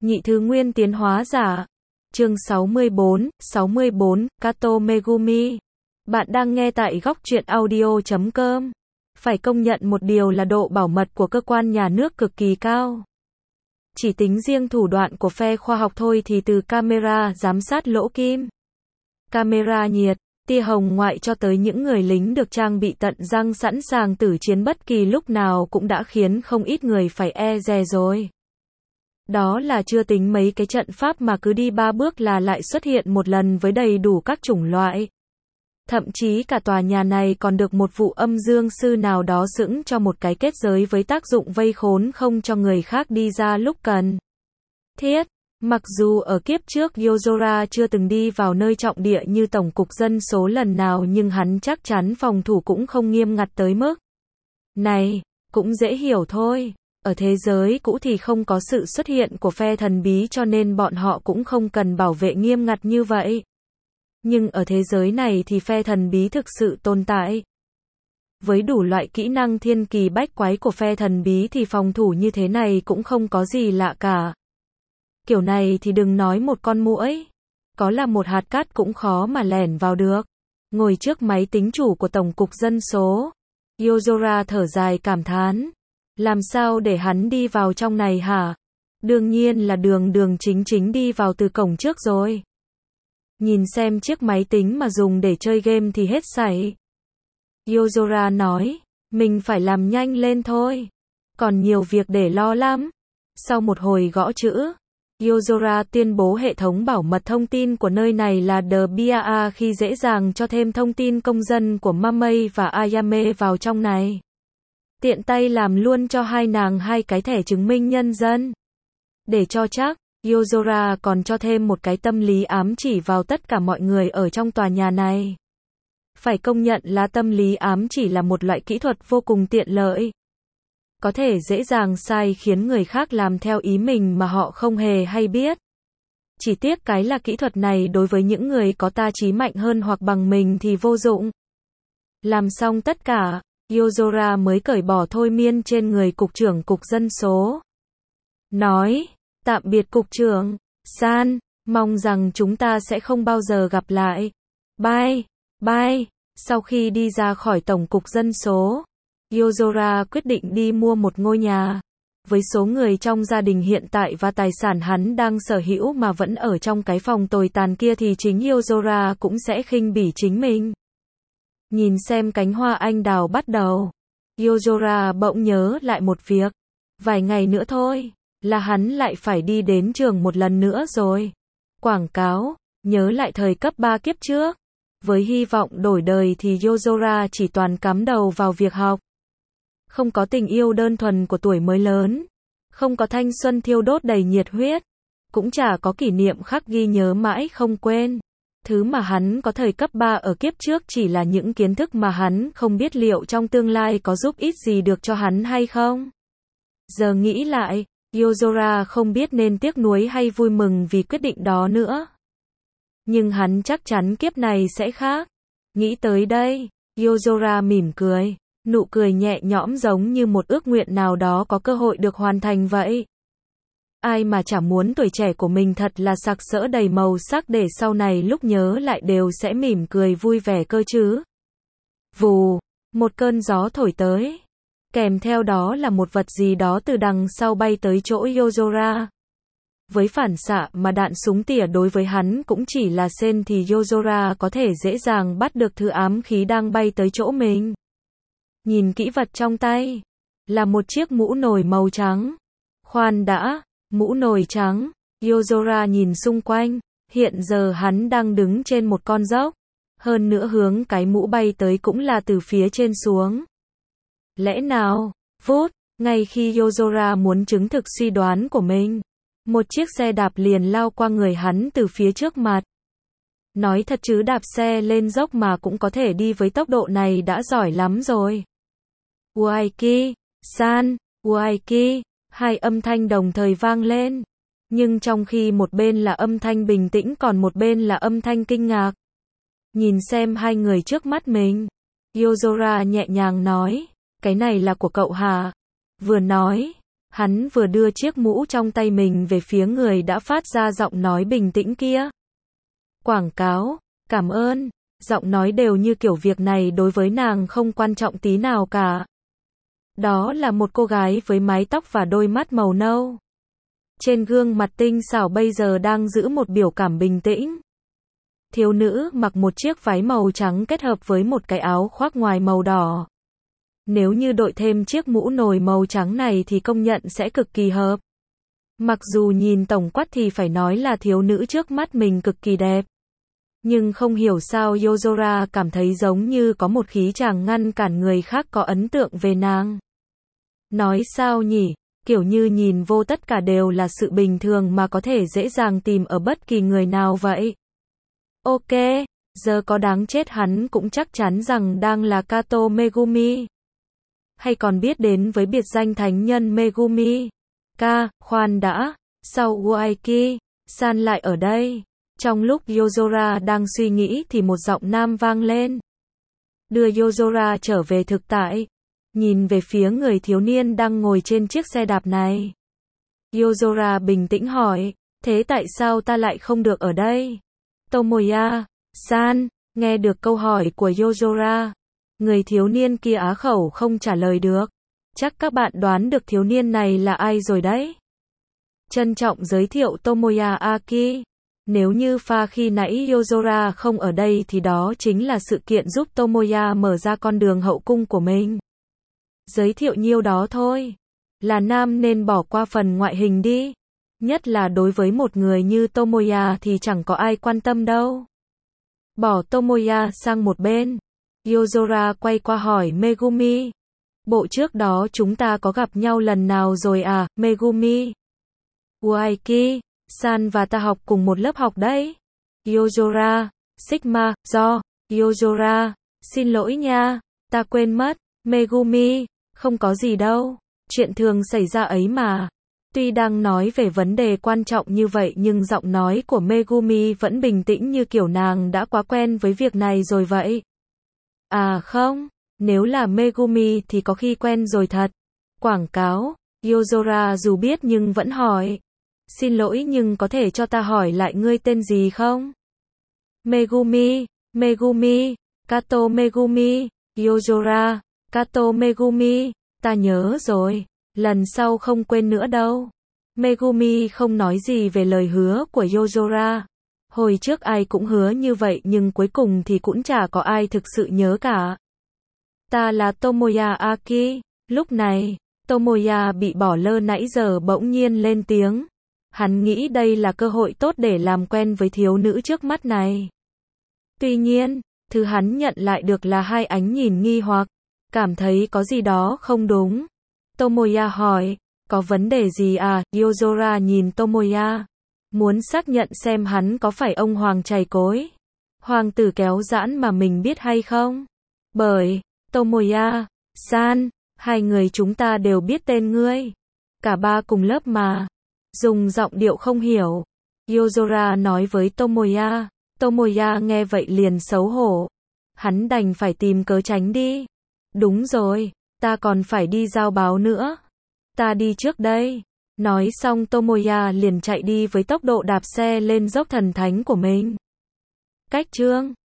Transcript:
Nhị thứ nguyên tiến hóa giả. Chương 64, Kato Megumi. Bạn đang nghe tại góc truyện audio.com. Phải công nhận một điều là độ bảo mật của cơ quan nhà nước cực kỳ cao. Chỉ tính riêng thủ đoạn của phe khoa học thôi thì từ camera giám sát lỗ kim, camera nhiệt, tia hồng ngoại cho tới những người lính được trang bị tận răng sẵn sàng tử chiến bất kỳ lúc nào cũng đã khiến không ít người phải e dè rồi. Đó là chưa tính mấy cái trận pháp mà cứ đi 3 bước là lại xuất hiện một lần với đầy đủ các chủng loại. Thậm chí cả tòa nhà này còn được một vụ âm dương sư nào đó xững cho một cái kết giới với tác dụng vây khốn không cho người khác đi ra lúc cần thiết. Mặc dù ở kiếp trước Yozora chưa từng đi vào nơi trọng địa như tổng cục dân số lần nào, nhưng hắn chắc chắn phòng thủ cũng không nghiêm ngặt tới mức này. Cũng dễ hiểu thôi. Ở thế giới cũ thì không có sự xuất hiện của phe thần bí cho nên bọn họ cũng không cần bảo vệ nghiêm ngặt như vậy. Nhưng ở thế giới này thì phe thần bí thực sự tồn tại. Với đủ loại kỹ năng thiên kỳ bách quái của phe thần bí thì phòng thủ như thế này cũng không có gì lạ cả. Kiểu này thì đừng nói một con muỗi, có là một hạt cát cũng khó mà lẻn vào được. Ngồi trước máy tính chủ của tổng cục dân số, Yozora thở dài cảm thán. Làm sao để hắn đi vào trong này hả? Đương nhiên là đường chính đi vào từ cổng trước rồi. Nhìn xem chiếc máy tính mà dùng để chơi game thì hết sảy. Yozora nói, mình phải làm nhanh lên thôi. Còn nhiều việc để lo lắm. Sau một hồi gõ chữ, Yozora tuyên bố hệ thống bảo mật thông tin của nơi này là The BIA khi dễ dàng cho thêm thông tin công dân của Mamei và Ayame vào trong này. Tiện tay làm luôn cho hai nàng 2 cái thẻ chứng minh nhân dân. Để cho chắc, Yozora còn cho thêm một cái tâm lý ám chỉ vào tất cả mọi người ở trong tòa nhà này. Phải công nhận là tâm lý ám chỉ là một loại kỹ thuật vô cùng tiện lợi. Có thể dễ dàng sai khiến người khác làm theo ý mình mà họ không hề hay biết. Chỉ tiếc cái là kỹ thuật này đối với những người có ta trí mạnh hơn hoặc bằng mình thì vô dụng. Làm xong tất cả, Yozora mới cởi bỏ thôi miên trên người cục trưởng cục dân số. Nói, tạm biệt cục trưởng San, mong rằng chúng ta sẽ không bao giờ gặp lại. Bye, bye. Sau khi đi ra khỏi tổng cục dân số, Yozora quyết định đi mua một ngôi nhà. Với số người trong gia đình hiện tại và tài sản hắn đang sở hữu mà vẫn ở trong cái phòng tồi tàn kia thì chính Yozora cũng sẽ khinh bỉ chính mình. Nhìn xem cánh hoa anh đào bắt đầu, Yozora bỗng nhớ lại một việc. Vài ngày nữa thôi, là hắn lại phải đi đến trường một lần nữa rồi. Quảng cáo, nhớ lại thời cấp 3 kiếp trước. Với hy vọng đổi đời thì Yozora chỉ toàn cắm đầu vào việc học. Không có tình yêu đơn thuần của tuổi mới lớn. Không có thanh xuân thiêu đốt đầy nhiệt huyết. Cũng chả có kỷ niệm khắc ghi nhớ mãi không quên. Thứ mà hắn có thời cấp 3 ở kiếp trước chỉ là những kiến thức mà hắn không biết liệu trong tương lai có giúp ích gì được cho hắn hay không. Giờ nghĩ lại, Yozora không biết nên tiếc nuối hay vui mừng vì quyết định đó nữa. Nhưng hắn chắc chắn kiếp này sẽ khác. Nghĩ tới đây, Yozora mỉm cười. Nụ cười nhẹ nhõm giống như một ước nguyện nào đó có cơ hội được hoàn thành vậy. Ai mà chả muốn tuổi trẻ của mình thật là sặc sỡ đầy màu sắc để sau này lúc nhớ lại đều sẽ mỉm cười vui vẻ cơ chứ. Vù, một cơn gió thổi tới. Kèm theo đó là một vật gì đó từ đằng sau bay tới chỗ Yozora. Với phản xạ mà đạn súng tỉa đối với hắn cũng chỉ là sên thì Yozora có thể dễ dàng bắt được thứ ám khí đang bay tới chỗ mình. Nhìn kỹ vật trong tay, là một chiếc mũ nồi màu trắng. Khoan đã, mũ nồi trắng. Yozora nhìn xung quanh, hiện giờ hắn đang đứng trên một con dốc. Hơn nữa hướng cái mũ bay tới cũng là từ phía trên xuống. Lẽ nào, vút, ngay khi Yozora muốn chứng thực suy đoán của mình, một chiếc xe đạp liền lao qua người hắn từ phía trước mặt. Nói thật chứ đạp xe lên dốc mà cũng có thể đi với tốc độ này đã giỏi lắm rồi. Uaiki, San, Uaiki, 2 âm thanh đồng thời vang lên. Nhưng trong khi một bên là âm thanh bình tĩnh còn một bên là âm thanh kinh ngạc. Nhìn xem 2 người trước mắt mình, Yozora nhẹ nhàng nói, cái này là của cậu hả? Vừa nói, Hắn vừa đưa chiếc mũ trong tay mình về phía người đã phát ra giọng nói bình tĩnh kia. Quảng cáo, cảm ơn. Giọng nói đều như kiểu việc này đối với nàng không quan trọng tí nào cả. Đó là một cô gái với mái tóc và đôi mắt màu nâu. Trên gương mặt tinh xảo bây giờ đang giữ một biểu cảm bình tĩnh. Thiếu nữ mặc một chiếc váy màu trắng kết hợp với một cái áo khoác ngoài màu đỏ. Nếu như đội thêm chiếc mũ nồi màu trắng này thì công nhận sẽ cực kỳ hợp. Mặc dù nhìn tổng quát thì phải nói là thiếu nữ trước mắt mình cực kỳ đẹp. Nhưng không hiểu sao Yozora cảm thấy giống như có một khí chàng ngăn cản người khác có ấn tượng về nàng. Nói sao nhỉ? Kiểu như nhìn vô tất cả đều là sự bình thường mà có thể dễ dàng tìm ở bất kỳ người nào vậy. Ok, giờ có đáng chết hắn cũng chắc chắn rằng đang là Kato Megumi. Hay còn biết đến với biệt danh thánh nhân Megumi. Khoan đã, sao Uaiki-san lại ở đây? Trong lúc Yozora đang suy nghĩ thì một giọng nam vang lên. Đưa Yozora trở về thực tại. Nhìn về phía người thiếu niên đang ngồi trên chiếc xe đạp này. Yozora bình tĩnh hỏi, thế tại sao ta lại không được ở đây? Tomoya-san, nghe được câu hỏi của Yozora. Người thiếu niên kia á khẩu không trả lời được. Chắc các bạn đoán được thiếu niên này là ai rồi đấy. Trân trọng giới thiệu Tomoya Aki. Nếu như pha khi nãy Yozora không ở đây thì đó chính là sự kiện giúp Tomoya mở ra con đường hậu cung của mình. Giới thiệu nhiêu đó thôi. Là nam nên bỏ qua phần ngoại hình đi. Nhất là đối với một người như Tomoya thì chẳng có ai quan tâm đâu. Bỏ Tomoya sang một bên. Yozora quay qua hỏi Megumi. Bộ trước đó chúng ta có gặp nhau lần nào rồi à, Megumi? Uaiki-san và ta học cùng một lớp học đấy. Yozora, Sigma, Yozora, xin lỗi nha, ta quên mất. Megumi, không có gì đâu, chuyện thường xảy ra ấy mà. Tuy đang nói về vấn đề quan trọng như vậy nhưng giọng nói của Megumi vẫn bình tĩnh như kiểu nàng đã quá quen với việc này rồi vậy. À không, nếu là Megumi thì có khi quen rồi thật. Quảng cáo, Yozora dù biết nhưng vẫn hỏi. Xin lỗi nhưng có thể cho ta hỏi lại ngươi tên gì không? Megumi, Kato Megumi, Yozora, Kato Megumi, ta nhớ rồi, lần sau không quên nữa đâu. Megumi không nói gì về lời hứa của Yozora. Hồi trước ai cũng hứa như vậy nhưng cuối cùng thì cũng chả có ai thực sự nhớ cả. Ta là Tomoya Aki. Lúc này, Tomoya bị bỏ lơ nãy giờ bỗng nhiên lên tiếng. Hắn nghĩ đây là cơ hội tốt để làm quen với thiếu nữ trước mắt này. Tuy nhiên, thứ hắn nhận lại được là hai ánh nhìn nghi hoặc, cảm thấy có gì đó không đúng. Tomoya hỏi, có vấn đề gì à? Yozora nhìn Tomoya, muốn xác nhận xem hắn có phải ông hoàng chày cối, hoàng tử kéo giãn mà mình biết hay không. Bởi, Tomoya-san, hai người chúng ta đều biết tên ngươi. Cả ba cùng lớp mà. Dùng giọng điệu không hiểu. Yozora nói với Tomoya. Tomoya nghe vậy liền xấu hổ. Hắn đành phải tìm cớ tránh đi. Đúng rồi, ta còn phải đi giao báo nữa. Ta đi trước đây. Nói xong Tomoya liền chạy đi với tốc độ đạp xe lên dốc thần thánh của mình. Cách chương